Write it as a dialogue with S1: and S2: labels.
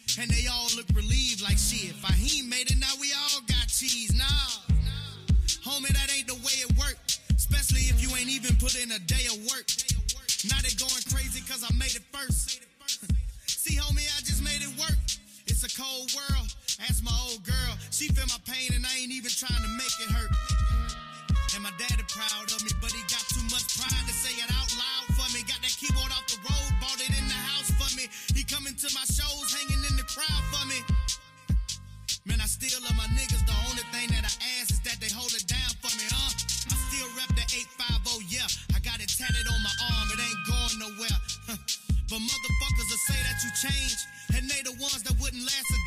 S1: And they all look relieved like shit. Fahim made it, now we all got cheese. Nah, homie, that ain't the way it work. Especially if you ain't even put in a day of work. Now they going crazy cause I made it first. See, homie, I just made it work. It's a cold world. Ask my old girl. She feel my pain and I ain't even trying to make it hurt. And my daddy proud of me, but he got too much pride to say it out loud for me. Got that keyboard off the road, bought it in the house for me. He coming to my shows, hanging in the crowd for me. Man, I still love my niggas. The only thing that I ask is that they hold it down for me, I still rep the 850, yeah. I got it tatted on my arm, it ain't going nowhere. But motherfuckers will say that you changed, and they the ones that wouldn't last a